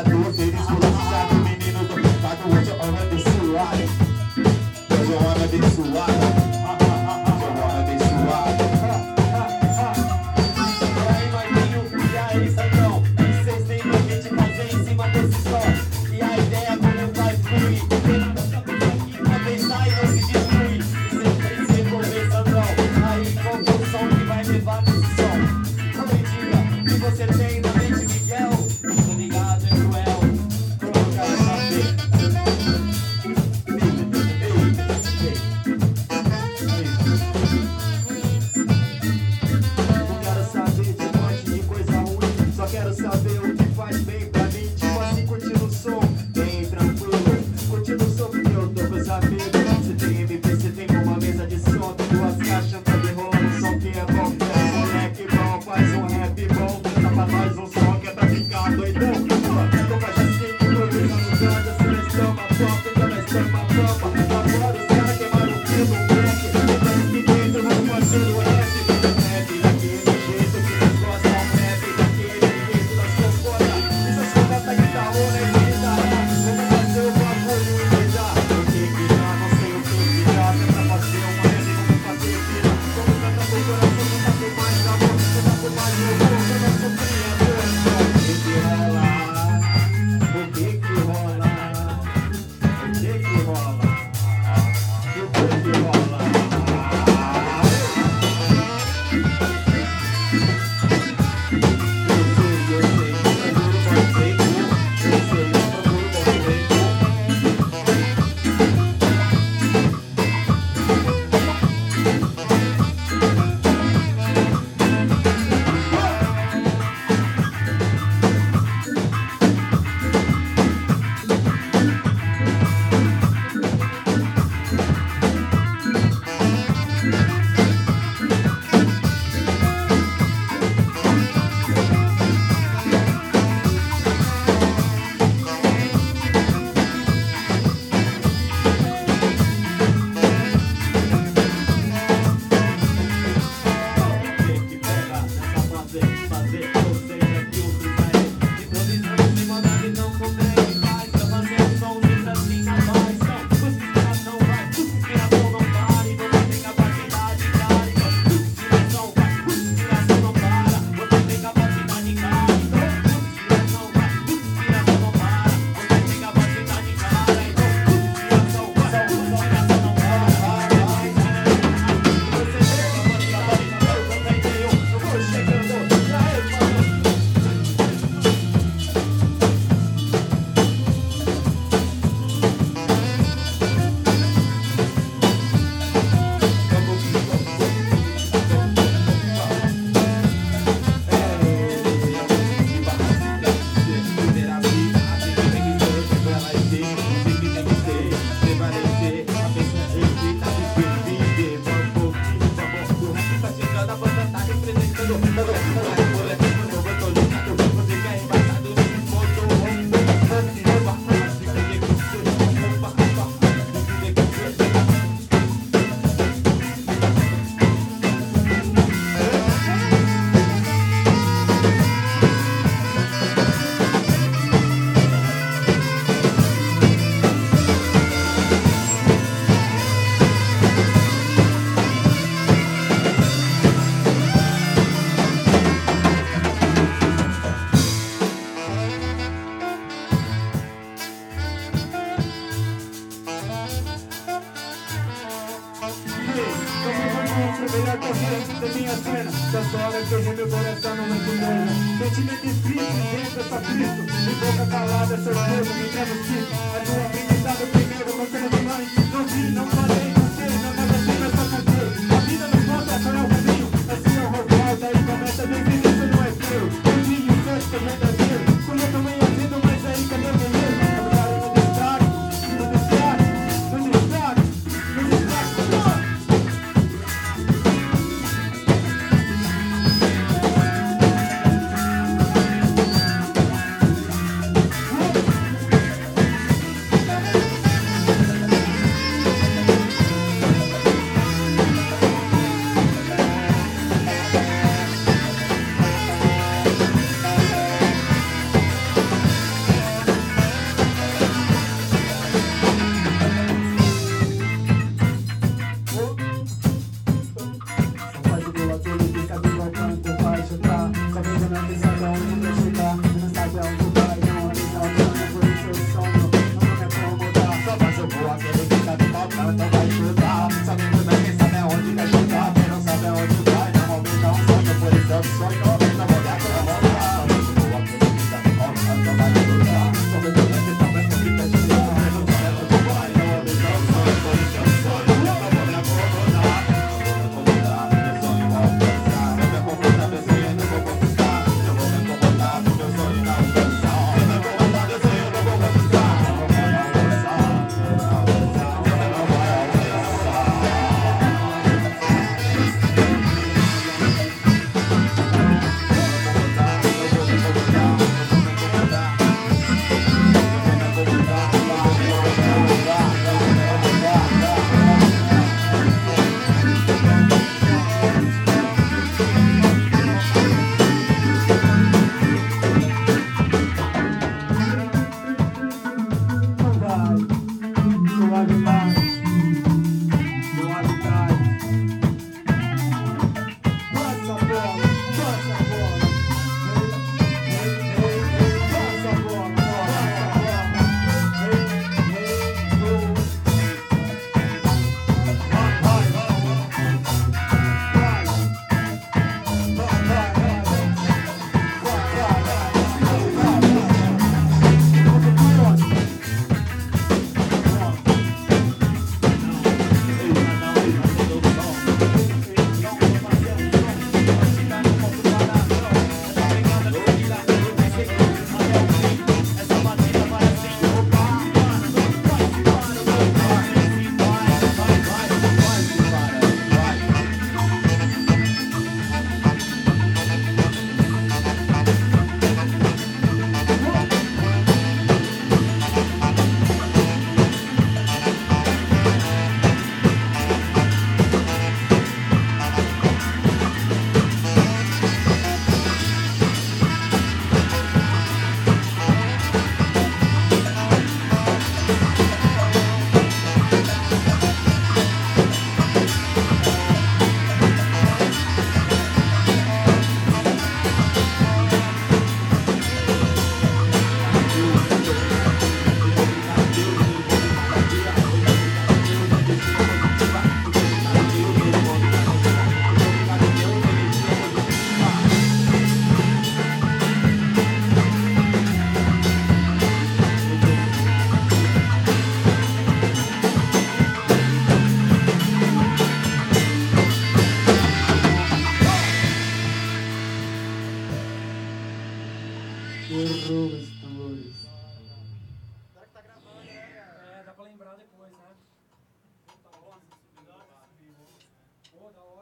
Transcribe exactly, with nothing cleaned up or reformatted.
adulto, eles velocidade, menino do mercado, hoje eu amo abençoado. Hoje eu amo abençoado. Hoje eu amo abençoado. E aí, Maninho, e aí, Sandrão? Vocês têm pra gente fazer em cima desse som. E a ideia como vai fluir. Tem nada pra pensar aqui pra pensar e não se destruir. E sempre se envolver, Sandrão. Aí, qual que é o som que vai levar nesse som? Não me diga que você tem na mente, Miguel. Tô ligado, é cruel. Provocar essa vez. Não quero saber de um monte de coisa ruim. Só quero saber o que faz bem pra mim. Tipo assim, curtindo o som, bem tranquilo. Curtindo o som porque eu tô com os amigos. Você tem M P, você tem uma mesa de som. Tem duas caixas pra derrolar um som que é bom. É um moleque bom, faz um rap bom. Dá pra nós um som que é pra ficar doidão. Tô com a Jacinto, improvisando ganja. Se nós estamos a pop, então nós estamos a pampa. Agora os caras queimaram o fio do black. Então aqui dentro vamos fazer o rap. Rap daquele jeito que nós gostamos. Rap daquele jeito nós concorda. Essas contas que tá rolando é vida. Vamos fazer o bagulho e cuidar. O que que dá, não sei o que que dá. Tenta fazer uma rap, vamos fazer vida. Vamos cantar pro coração, não bater mais na mão. Não bater mais no corpo, eu não sofri a dor. O que que rola? O que que rola? O que que rola? O que que rola? Eu sei, eu sei, eu juro por feito. Eu sei, eu juro por feito. Tem que pegar nessa fazer, fazer vocês aqui o que vai. Improvisando sem maldade não contém mais. Pra fazer um som sempre assim na paz. Sua inspiração vai, sua inspiração não para. E você tem capacidade, cara. Então, sua inspiração vai, sua inspiração não para. Você tem capacidade, cara. Então, sua inspiração vai, sua inspiração não para. Você tem capacidade, cara. Então, sua inspiração vai, sua inspiração não para. Você tem capacidade, eu também tenho. Eu vou chegando, já é, mano. Melhor correr da minha cena. Dessa hora que eu errei meu coração não me condena. Sentimento espírito dentro dessa Cristo. De boca calada, certeza, me dando cito. A tua aprendizado primeiro, você não tem mãe. Não vi, não falei, não sei, não nada assim, mas só contei. A vida não conta, só é o caminho. Assim é o roubado, aí começa desde o início, não é seu. Eu vi o certo, também é verdadeiro. Como eu também avido, mas aí cadê o dinheiro? Trabalhar no destaque, no destaque, no destaque, no destaque. Errou os tambores. Será que tá gravando, né? É, dá pra lembrar depois, né? Puta, nossa, subiu, subiu. Pô, da hora.